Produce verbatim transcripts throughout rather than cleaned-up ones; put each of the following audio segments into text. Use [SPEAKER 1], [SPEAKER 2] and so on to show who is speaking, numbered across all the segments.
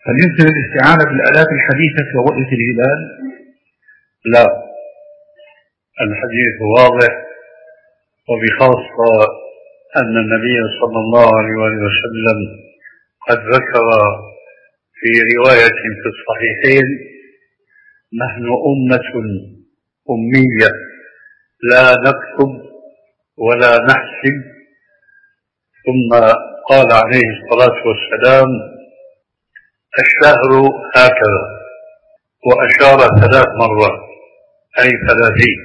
[SPEAKER 1] هل يمكن الاستعانة بالآلات الحديثة في رؤية الهلال؟
[SPEAKER 2] لا، الحديث واضح، وبخاصة أن النبي صلى الله عليه وسلم قد ذكر في رواية في الصحيحين: نحن أمة أمية لا نكتب ولا نحسب. ثم قال عليه الصلاة والسلام: الشهر هكذا، وأشار ثلاث مرات أي ثلاثين.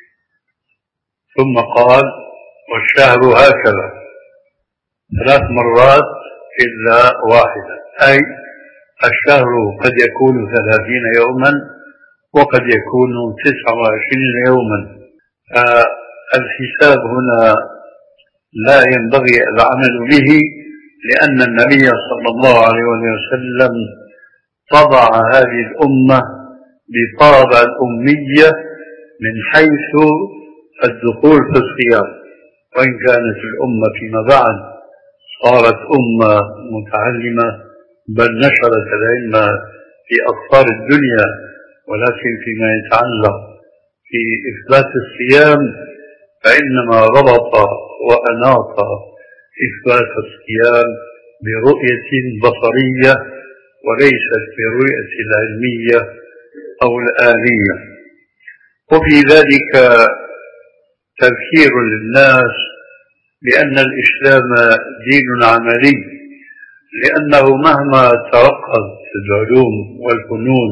[SPEAKER 2] ثم قال: والشهر هكذا ثلاث مرات إلا واحدة، أي الشهر قد يكون ثلاثين يوما وقد يكون تسعة وعشرين يوما. فالحساب هنا لا ينبغي العمل به، لأن النبي صلى الله عليه وسلم طبع هذه الأمة بطابع الأمية من حيث الدخول في الصيام، وإن كانت الأمة فيما بعد صارت أمة متعلمة بل نشرت العلم في أقطار الدنيا، ولكن فيما يتعلق في إثبات الصيام فإنما ربط وأناط إثبات الصيام برؤية بصرية وليست برؤية العلمية أو الآلية. وفي ذلك تذكير للناس بأن الإسلام دين عملي، لأنه مهما ترقت العلوم والفنون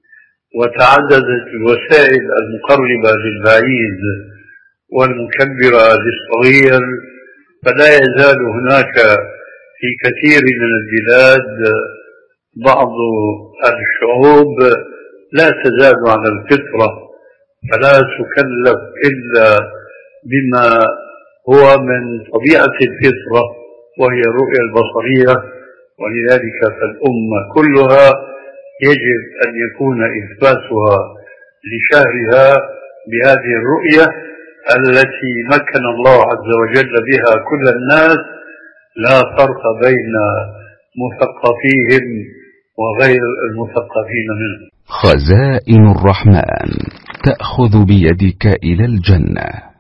[SPEAKER 2] وتعددت الوسائل المقربة للبعيد والمكبرة للصغير، فلا يزال هناك في كثير من البلاد بعض الشعوب لا تزال على الفطرة، فلا تكلف إلا بما هو من طبيعة الفطرة وهي الرؤية البصرية. ولذلك فالأمة كلها يجب أن يكون إثباتها لشهرها بهذه الرؤية التي مكن الله عز وجل بها كل الناس، لا فرق بين مثقفيهم وغير المثقفين منهم.
[SPEAKER 3] خزائن الرحمن تأخذ بيدك إلى الجنة.